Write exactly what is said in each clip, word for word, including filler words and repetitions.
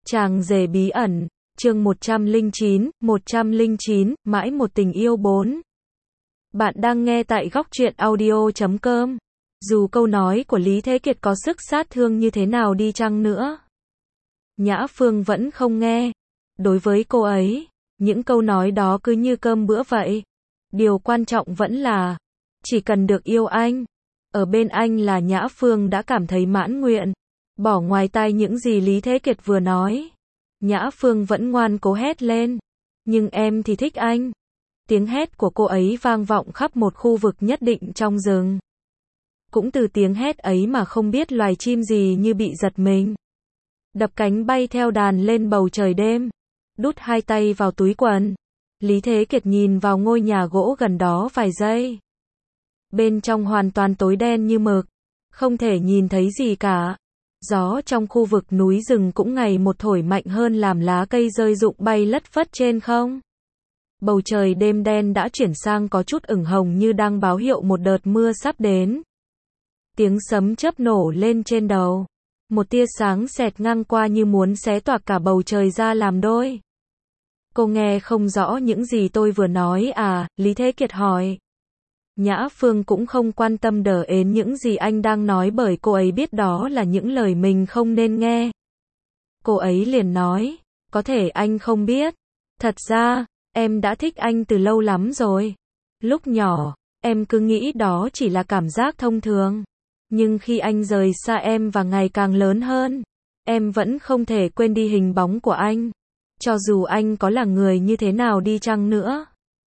Chàng rể bí ẩn, chương một trăm lẻ chín, một trăm lẻ chín, mãi một tình yêu bốn. Bạn đang nghe tại góc truyện audio chấm com. Dù câu nói của Lý Thế Kiệt có sức sát thương như thế nào đi chăng nữa, Nhã Phương vẫn không nghe. Đối với cô ấy, những câu nói đó cứ như cơm bữa vậy. Điều quan trọng vẫn là, chỉ cần được yêu anh, ở bên anh là Nhã Phương đã cảm thấy mãn nguyện. Bỏ ngoài tai những gì Lý Thế Kiệt vừa nói, Nhã Phương vẫn ngoan cố hét lên. Nhưng em thì thích anh. Tiếng hét của cô ấy vang vọng khắp một khu vực nhất định trong rừng. Cũng từ tiếng hét ấy mà không biết loài chim gì như bị giật mình, đập cánh bay theo đàn lên bầu trời đêm. Đút hai tay vào túi quần, Lý Thế Kiệt nhìn vào ngôi nhà gỗ gần đó vài giây. Bên trong hoàn toàn tối đen như mực, không thể nhìn thấy gì cả. Gió trong khu vực núi rừng cũng ngày một thổi mạnh hơn, làm lá cây rơi rụng bay lất phất trên không. Bầu trời đêm đen đã chuyển sang có chút ửng hồng như đang báo hiệu một đợt mưa sắp đến. Tiếng sấm chớp nổ lên trên đầu. Một tia sáng xẹt ngang qua như muốn xé toạc cả bầu trời ra làm đôi. Cô nghe không rõ những gì tôi vừa nói à? Lý Thế Kiệt hỏi. Nhã Phương cũng không quan tâm đờ ến những gì anh đang nói, bởi cô ấy biết đó là những lời mình không nên nghe. Cô ấy liền nói, có thể anh không biết. Thật ra, em đã thích anh từ lâu lắm rồi. Lúc nhỏ, em cứ nghĩ đó chỉ là cảm giác thông thường. Nhưng khi anh rời xa em và ngày càng lớn hơn, em vẫn không thể quên đi hình bóng của anh. Cho dù anh có là người như thế nào đi chăng nữa,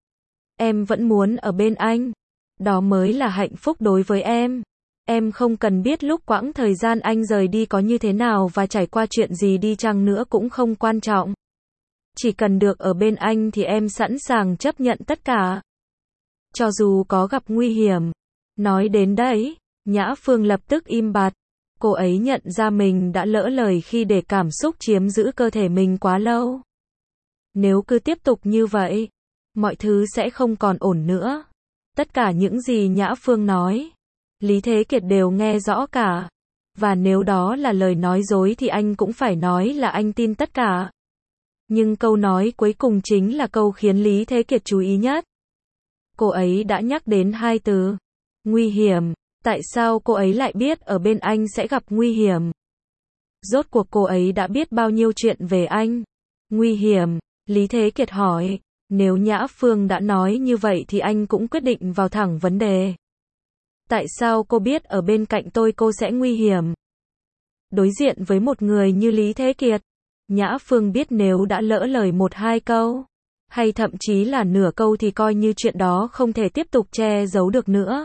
em vẫn muốn ở bên anh. Đó mới là hạnh phúc đối với em. Em không cần biết lúc quãng thời gian anh rời đi có như thế nào và trải qua chuyện gì đi chăng nữa cũng không quan trọng. Chỉ cần được ở bên anh thì em sẵn sàng chấp nhận tất cả. Cho dù có gặp nguy hiểm. Nói đến đấy, Nhã Phương lập tức im bặt. Cô ấy nhận ra mình đã lỡ lời khi để cảm xúc chiếm giữ cơ thể mình quá lâu. Nếu cứ tiếp tục như vậy, mọi thứ sẽ không còn ổn nữa. Tất cả những gì Nhã Phương nói, Lý Thế Kiệt đều nghe rõ cả. Và nếu đó là lời nói dối thì anh cũng phải nói là anh tin tất cả. Nhưng câu nói cuối cùng chính là câu khiến Lý Thế Kiệt chú ý nhất. Cô ấy đã nhắc đến hai từ. Nguy hiểm. Tại sao cô ấy lại biết ở bên anh sẽ gặp nguy hiểm? Rốt cuộc cô ấy đã biết bao nhiêu chuyện về anh? Nguy hiểm? Lý Thế Kiệt hỏi. Nếu Nhã Phương đã nói như vậy thì anh cũng quyết định vào thẳng vấn đề. Tại sao cô biết ở bên cạnh tôi cô sẽ nguy hiểm? Đối diện với một người như Lý Thế Kiệt, Nhã Phương biết nếu đã lỡ lời một hai câu, hay thậm chí là nửa câu thì coi như chuyện đó không thể tiếp tục che giấu được nữa.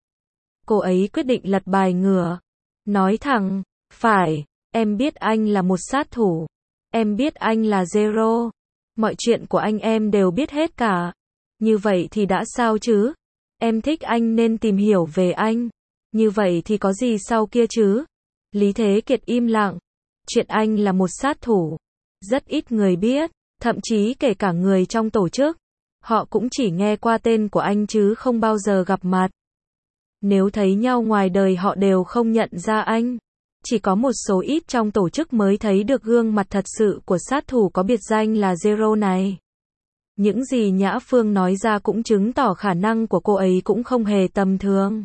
Cô ấy quyết định lật bài ngửa. Nói thẳng, phải, em biết anh là một sát thủ. Em biết anh là Zero. Mọi chuyện của anh em đều biết hết cả. Như vậy thì đã sao chứ? Em thích anh nên tìm hiểu về anh. Như vậy thì có gì sau kia chứ? Lý Thế Kiệt im lặng. Chuyện anh là một sát thủ, rất ít người biết, thậm chí kể cả người trong tổ chức. Họ cũng chỉ nghe qua tên của anh chứ không bao giờ gặp mặt. Nếu thấy nhau ngoài đời họ đều không nhận ra anh. Chỉ có một số ít trong tổ chức mới thấy được gương mặt thật sự của sát thủ có biệt danh là Zero này. Những gì Nhã Phương nói ra cũng chứng tỏ khả năng của cô ấy cũng không hề tầm thường.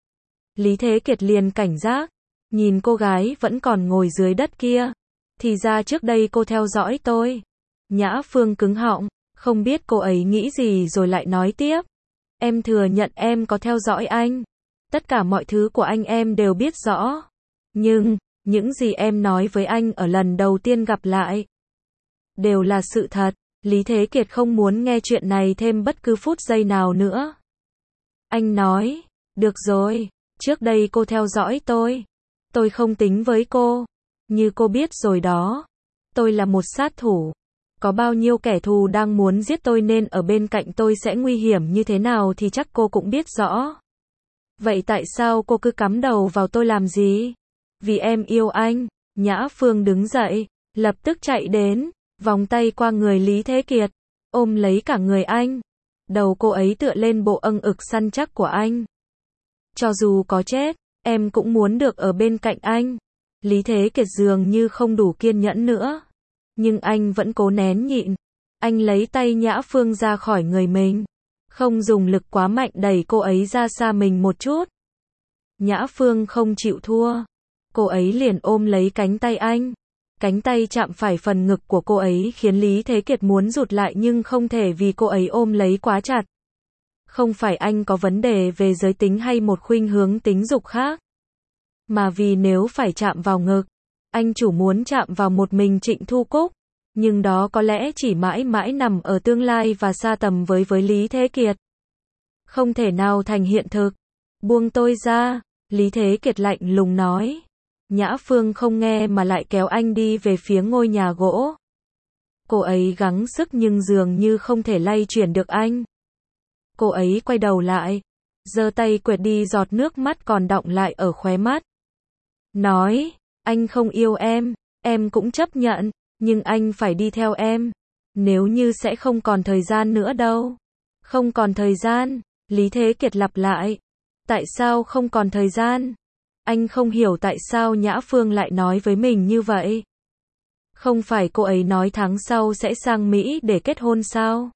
Lý Thế Kiệt liền cảnh giác, nhìn cô gái vẫn còn ngồi dưới đất kia. Thì ra trước đây cô theo dõi tôi. Nhã Phương cứng họng, không biết cô ấy nghĩ gì rồi lại nói tiếp. Em thừa nhận em có theo dõi anh. Tất cả mọi thứ của anh em đều biết rõ. Nhưng, những gì em nói với anh ở lần đầu tiên gặp lại đều là sự thật. Lý Thế Kiệt không muốn nghe chuyện này thêm bất cứ phút giây nào nữa. Anh nói, được rồi, trước đây cô theo dõi tôi. Tôi không tính với cô. Như cô biết rồi đó. Tôi là một sát thủ. Có bao nhiêu kẻ thù đang muốn giết tôi nên ở bên cạnh tôi sẽ nguy hiểm như thế nào thì chắc cô cũng biết rõ. Vậy tại sao cô cứ cắm đầu vào tôi làm gì? Vì em yêu anh. Nhã Phương đứng dậy, lập tức chạy đến, vòng tay qua người Lý Thế Kiệt, ôm lấy cả người anh. Đầu cô ấy tựa lên bộ âng ực săn chắc của anh. Cho dù có chết, em cũng muốn được ở bên cạnh anh. Lý Thế Kiệt dường như không đủ kiên nhẫn nữa. Nhưng anh vẫn cố nén nhịn. Anh lấy tay Nhã Phương ra khỏi người mình. Không dùng lực quá mạnh đẩy cô ấy ra xa mình một chút. Nhã Phương không chịu thua. Cô ấy liền ôm lấy cánh tay anh. Cánh tay chạm phải phần ngực của cô ấy khiến Lý Thế Kiệt muốn rụt lại nhưng không thể vì cô ấy ôm lấy quá chặt. Không phải anh có vấn đề về giới tính hay một khuynh hướng tính dục khác. Mà vì nếu phải chạm vào ngực, anh chủ muốn chạm vào một mình Trịnh Thu Cúc. Nhưng đó có lẽ chỉ mãi mãi nằm ở tương lai và xa tầm với với Lý Thế Kiệt. Không thể nào thành hiện thực. Buông tôi ra, Lý Thế Kiệt lạnh lùng nói. Nhã Phương không nghe mà lại kéo anh đi về phía ngôi nhà gỗ. Cô ấy gắng sức nhưng dường như không thể lay chuyển được anh. Cô ấy quay đầu lại, giơ tay quệt đi giọt nước mắt còn đọng lại ở khóe mắt. Nói, anh không yêu em, em cũng chấp nhận, nhưng anh phải đi theo em. Nếu như sẽ không còn thời gian nữa đâu. Không còn thời gian, Lý Thế Kiệt lặp lại. Tại sao không còn thời gian? Anh không hiểu tại sao Nhã Phương lại nói với mình như vậy. Không phải cô ấy nói tháng sau sẽ sang Mỹ để kết hôn sao?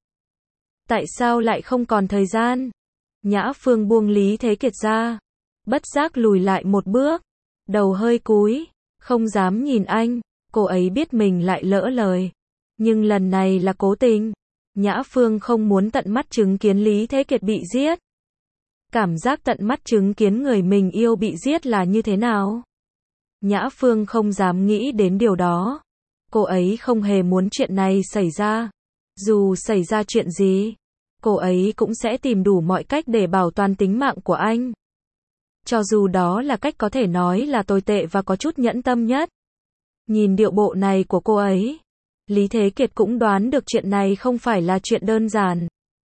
Tại sao lại không còn thời gian? Nhã Phương buông Lý Thế Kiệt ra. Bất giác lùi lại một bước. Đầu hơi cúi. Không dám nhìn anh. Cô ấy biết mình lại lỡ lời. Nhưng lần này là cố tình. Nhã Phương không muốn tận mắt chứng kiến Lý Thế Kiệt bị giết. Cảm giác tận mắt chứng kiến người mình yêu bị giết là như thế nào? Nhã Phương không dám nghĩ đến điều đó. Cô ấy không hề muốn chuyện này xảy ra. Dù xảy ra chuyện gì, cô ấy cũng sẽ tìm đủ mọi cách để bảo toàn tính mạng của anh. Cho dù đó là cách có thể nói là tồi tệ và có chút nhẫn tâm nhất. Nhìn điệu bộ này của cô ấy, Lý Thế Kiệt cũng đoán được chuyện này không phải là chuyện đơn giản.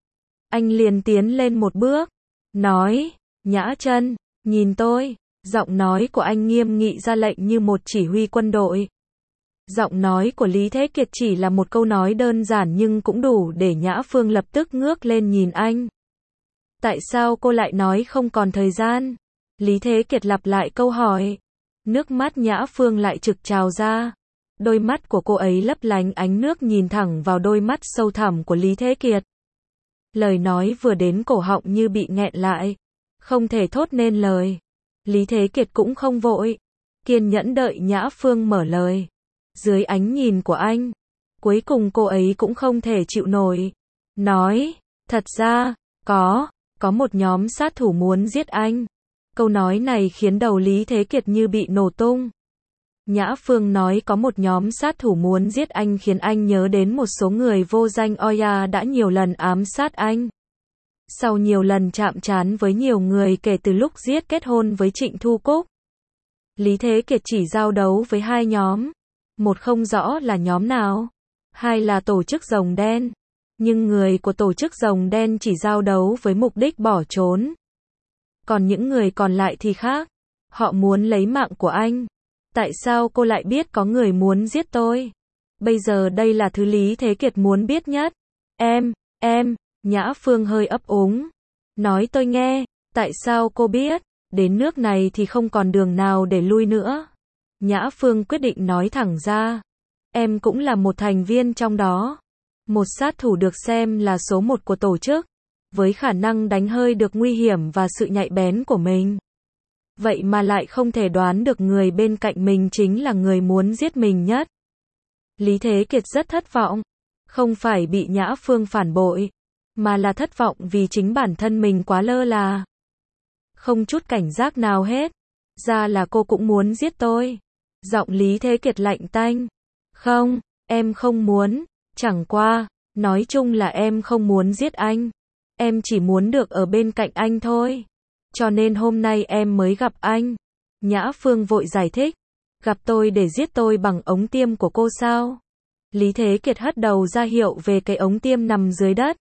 Anh liền tiến lên một bước, nói, Nhã Trân, nhìn tôi. Giọng nói của anh nghiêm nghị ra lệnh như một chỉ huy quân đội. Giọng nói của Lý Thế Kiệt chỉ là một câu nói đơn giản nhưng cũng đủ để Nhã Phương lập tức ngước lên nhìn anh. Tại sao cô lại nói không còn thời gian? Lý Thế Kiệt lặp lại câu hỏi. Nước mắt Nhã Phương lại trực trào ra. Đôi mắt của cô ấy lấp lánh ánh nước nhìn thẳng vào đôi mắt sâu thẳm của Lý Thế Kiệt. Lời nói vừa đến cổ họng như bị nghẹn lại. Không thể thốt nên lời. Lý Thế Kiệt cũng không vội. Kiên nhẫn đợi Nhã Phương mở lời. Dưới ánh nhìn của anh, cuối cùng cô ấy cũng không thể chịu nổi. Nói, thật ra, có, có một nhóm sát thủ muốn giết anh. Câu nói này khiến đầu Lý Thế Kiệt như bị nổ tung. Nhã Phương nói có một nhóm sát thủ muốn giết anh khiến anh nhớ đến một số người vô danh Oya đã nhiều lần ám sát anh. Sau nhiều lần chạm trán với nhiều người kể từ lúc giết kết hôn với Trịnh Thu Cúc, Lý Thế Kiệt chỉ giao đấu với hai nhóm. Một không rõ là nhóm nào, hai là tổ chức Rồng Đen. Nhưng người của tổ chức Rồng Đen chỉ giao đấu với mục đích bỏ trốn. Còn những người còn lại thì khác. Họ muốn lấy mạng của anh. Tại sao cô lại biết có người muốn giết tôi? Bây giờ đây là thứ Lý Thế Kiệt muốn biết nhất. Em, em, Nhã Phương hơi ấp úng. Nói tôi nghe, tại sao cô biết? Đến nước này thì không còn đường nào để lui nữa. Nhã Phương quyết định nói thẳng ra. Em cũng là một thành viên trong đó. Một sát thủ được xem là số một của tổ chức. Với khả năng đánh hơi được nguy hiểm và sự nhạy bén của mình. Vậy mà lại không thể đoán được người bên cạnh mình chính là người muốn giết mình nhất. Lý Thế Kiệt rất thất vọng. Không phải bị Nhã Phương phản bội. Mà là thất vọng vì chính bản thân mình quá lơ là. Không chút cảnh giác nào hết. Ra là cô cũng muốn giết tôi. Giọng Lý Thế Kiệt lạnh tanh. Không, em không muốn. Chẳng qua, nói chung là em không muốn giết anh. Em chỉ muốn được ở bên cạnh anh thôi. Cho nên hôm nay em mới gặp anh. Nhã Phương vội giải thích. Gặp tôi để giết tôi bằng ống tiêm của cô sao? Lý Thế Kiệt hất đầu ra hiệu về cái ống tiêm nằm dưới đất.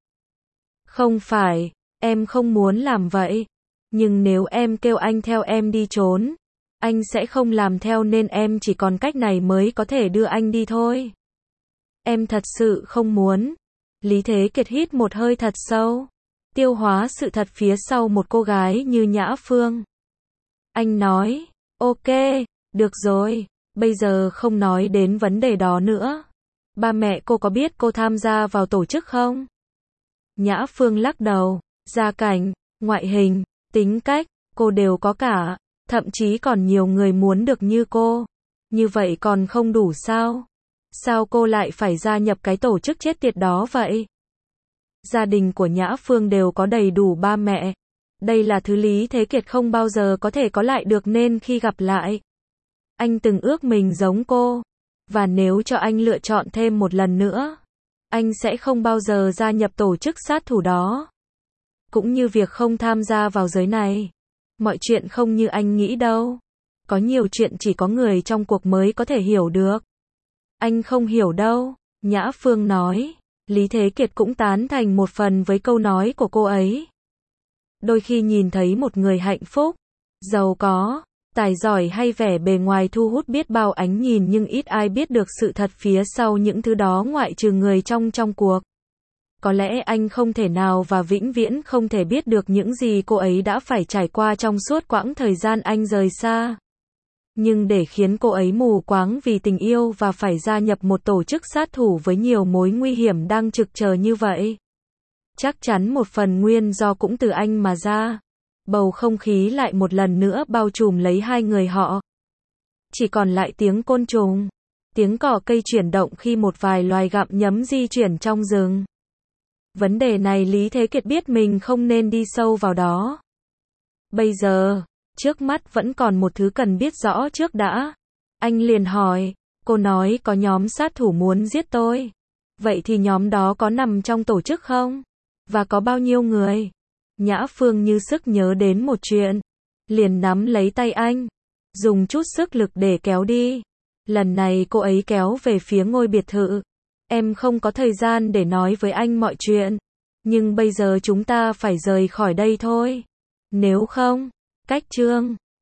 Không phải, em không muốn làm vậy. Nhưng nếu em kêu anh theo em đi trốn, anh sẽ không làm theo nên em chỉ còn cách này mới có thể đưa anh đi thôi. Em thật sự không muốn. Lý Thế Kiệt hít một hơi thật sâu. Tiêu hóa sự thật phía sau một cô gái như Nhã Phương. Anh nói, ok, được rồi, bây giờ không nói đến vấn đề đó nữa. Ba mẹ cô có biết cô tham gia vào tổ chức không? Nhã Phương lắc đầu, gia cảnh, ngoại hình, tính cách, cô đều có cả, thậm chí còn nhiều người muốn được như cô. Như vậy còn không đủ sao? Sao cô lại phải gia nhập cái tổ chức chết tiệt đó vậy? Gia đình của Nhã Phương đều có đầy đủ ba mẹ. Đây là thứ Lý Thế Kiệt không bao giờ có thể có lại được nên khi gặp lại, anh từng ước mình giống cô. Và nếu cho anh lựa chọn thêm một lần nữa, anh sẽ không bao giờ gia nhập tổ chức sát thủ đó. Cũng như việc không tham gia vào giới này. Mọi chuyện không như anh nghĩ đâu. Có nhiều chuyện chỉ có người trong cuộc mới có thể hiểu được. Anh không hiểu đâu, Nhã Phương nói. Lý Thế Kiệt cũng tán thành một phần với câu nói của cô ấy. Đôi khi nhìn thấy một người hạnh phúc, giàu có, tài giỏi hay vẻ bề ngoài thu hút biết bao ánh nhìn nhưng ít ai biết được sự thật phía sau những thứ đó ngoại trừ người trong trong cuộc. Có lẽ anh không thể nào và vĩnh viễn không thể biết được những gì cô ấy đã phải trải qua trong suốt quãng thời gian anh rời xa. Nhưng để khiến cô ấy mù quáng vì tình yêu và phải gia nhập một tổ chức sát thủ với nhiều mối nguy hiểm đang trực chờ như vậy, chắc chắn một phần nguyên do cũng từ anh mà ra. Bầu không khí lại một lần nữa bao trùm lấy hai người họ. Chỉ còn lại tiếng côn trùng, tiếng cỏ cây chuyển động khi một vài loài gặm nhấm di chuyển trong rừng. Vấn đề này Lý Thế Kiệt biết mình không nên đi sâu vào đó. Bây giờ, trước mắt vẫn còn một thứ cần biết rõ trước đã. Anh liền hỏi, cô nói có nhóm sát thủ muốn giết tôi. Vậy thì nhóm đó có nằm trong tổ chức không? Và có bao nhiêu người? Nhã Phương như sức nhớ đến một chuyện. Liền nắm lấy tay anh. Dùng chút sức lực để kéo đi. Lần này cô ấy kéo về phía ngôi biệt thự. Em không có thời gian để nói với anh mọi chuyện. Nhưng bây giờ chúng ta phải rời khỏi đây thôi. Nếu không, cách chương